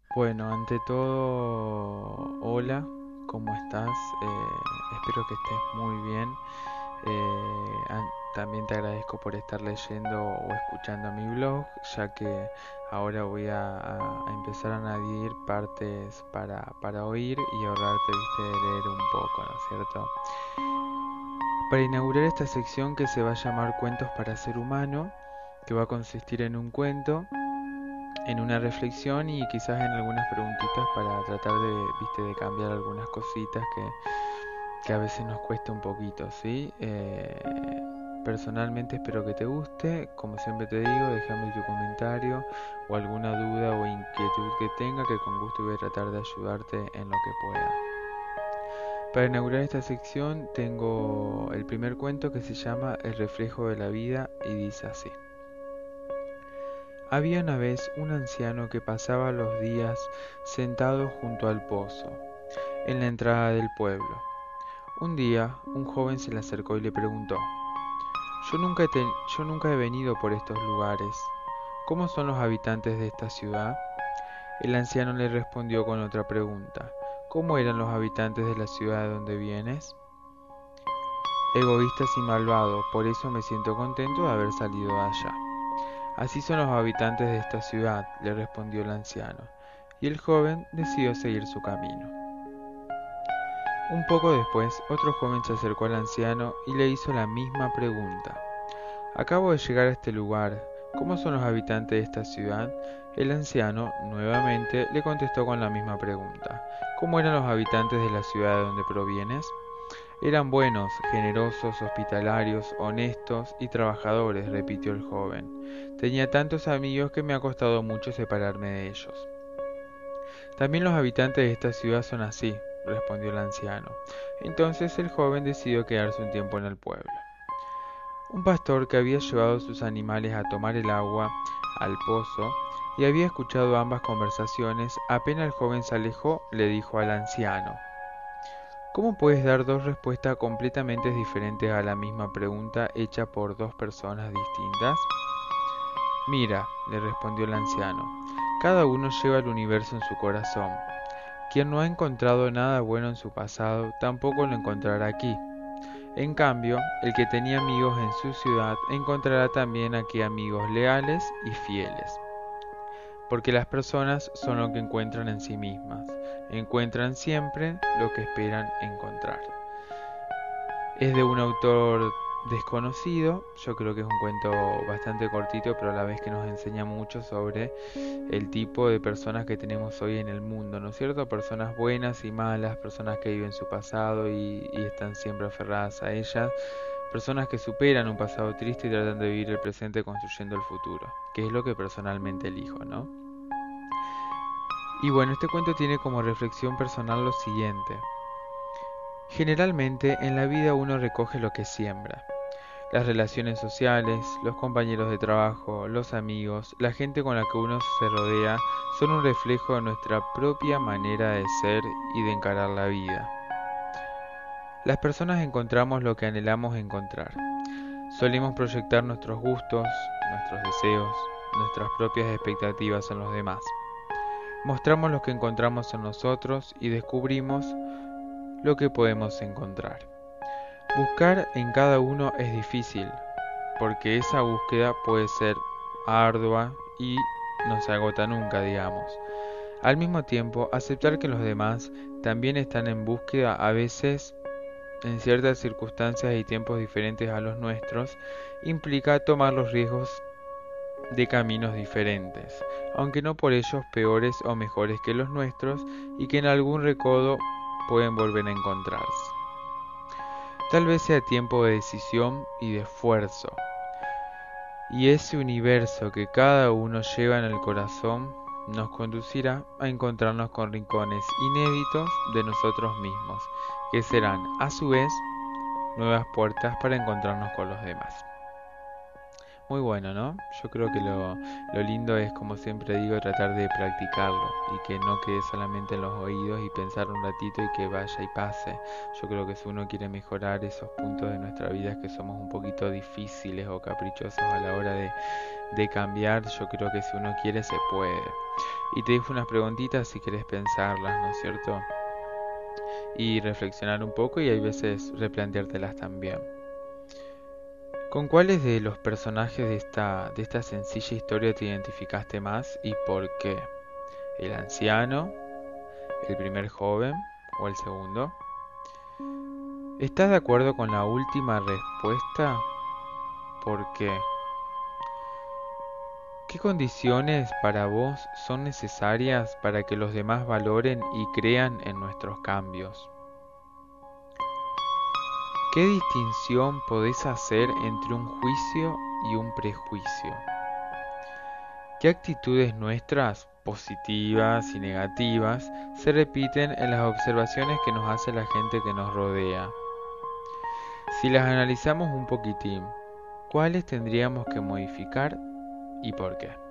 Bueno, ante todo, hola, ¿cómo estás? Espero que estés muy bien. También te agradezco por estar leyendo o escuchando mi blog, ya que ahora voy a empezar a añadir partes para oír y ahorrarte, viste, de leer un poco, ¿no es cierto? Para inaugurar esta sección que se va a llamar Cuentos para Ser Humano, que va a consistir en un cuento, en una reflexión y quizás en algunas preguntitas para tratar de, viste, de cambiar algunas cositas que a veces nos cuesta un poquito, ¿sí? Personalmente espero que te guste. Como siempre te digo, déjame tu comentario o alguna duda o inquietud que tenga, que con gusto voy a tratar de ayudarte en lo que pueda. Para inaugurar esta sección tengo el primer cuento que se llama El reflejo de la vida y dice así. Había una vez un anciano que pasaba los días sentado junto al pozo, en la entrada del pueblo. Un día, un joven se le acercó y le preguntó, yo nunca he venido por estos lugares. ¿Cómo son los habitantes de esta ciudad? El anciano le respondió con otra pregunta. ¿Cómo eran los habitantes de la ciudad de donde vienes? Egoístas y malvados, por eso me siento contento de haber salido de allá. Así son los habitantes de esta ciudad, le respondió el anciano, y el joven decidió seguir su camino. Un poco después, otro joven se acercó al anciano y le hizo la misma pregunta. Acabo de llegar a este lugar. ¿Cómo son los habitantes de esta ciudad? El anciano, nuevamente, le contestó con la misma pregunta. ¿Cómo eran los habitantes de la ciudad de donde provienes? Eran buenos, generosos, hospitalarios, honestos y trabajadores, repitió el joven. Tenía tantos amigos que me ha costado mucho separarme de ellos. También los habitantes de esta ciudad son así, respondió el anciano. Entonces el joven decidió quedarse un tiempo en el pueblo. Un pastor que había llevado sus animales a tomar el agua al pozo y había escuchado ambas conversaciones, apenas el joven se alejó, le dijo al anciano: ¿Cómo puedes dar dos respuestas completamente diferentes a la misma pregunta hecha por dos personas distintas? Mira, le respondió el anciano, cada uno lleva el universo en su corazón. Quien no ha encontrado nada bueno en su pasado, tampoco lo encontrará aquí. En cambio, el que tenía amigos en su ciudad encontrará también aquí amigos leales y fieles. Porque las personas son lo que encuentran en sí mismas, encuentran siempre lo que esperan encontrar. Es de un autor desconocido, yo creo que es un cuento bastante cortito, pero a la vez que nos enseña mucho sobre el tipo de personas que tenemos hoy en el mundo, ¿no es cierto? Personas buenas y malas, personas que viven su pasado y están siempre aferradas a ellas, personas que superan un pasado triste y tratan de vivir el presente construyendo el futuro, que es lo que personalmente elijo, ¿no? Y bueno, este cuento tiene como reflexión personal lo siguiente. Generalmente en la vida uno recoge lo que siembra. Las relaciones sociales, los compañeros de trabajo, los amigos, la gente con la que uno se rodea son un reflejo de nuestra propia manera de ser y de encarar la vida. Las personas encontramos lo que anhelamos encontrar. Solemos proyectar nuestros gustos, nuestros deseos, nuestras propias expectativas en los demás. Mostramos lo que encontramos en nosotros y descubrimos lo que podemos encontrar. Buscar en cada uno es difícil, porque esa búsqueda puede ser ardua y no se agota nunca, digamos. Al mismo tiempo, aceptar que los demás también están en búsqueda a veces en ciertas circunstancias y tiempos diferentes a los nuestros, implica tomar los riesgos de caminos diferentes, aunque no por ellos peores o mejores que los nuestros y que en algún recodo pueden volver a encontrarse. Tal vez sea tiempo de decisión y de esfuerzo, y ese universo que cada uno lleva en el corazón nos conducirá a encontrarnos con rincones inéditos de nosotros mismos, que serán, a su vez, nuevas puertas para encontrarnos con los demás. Muy bueno, ¿no? Yo creo que lo lindo es, como siempre digo, tratar de practicarlo y que no quede solamente en los oídos y pensar un ratito y que vaya y pase. Yo creo que si uno quiere mejorar esos puntos de nuestra vida es que somos un poquito difíciles o caprichosos a la hora de cambiar, yo creo que si uno quiere se puede. Y te dejo unas preguntitas si quieres pensarlas, ¿no es cierto? Y reflexionar un poco y hay veces replanteártelas también. ¿Con cuáles de los personajes de esta sencilla historia te identificaste más y por qué? ¿El anciano, el primer joven o el segundo? ¿Estás de acuerdo con la última respuesta? ¿Por qué? ¿Qué condiciones para vos son necesarias para que los demás valoren y crean en nuestros cambios? ¿Qué distinción podés hacer entre un juicio y un prejuicio? ¿Qué actitudes nuestras, positivas y negativas, se repiten en las observaciones que nos hace la gente que nos rodea? Si las analizamos un poquitín, ¿cuáles tendríamos que modificar y por qué?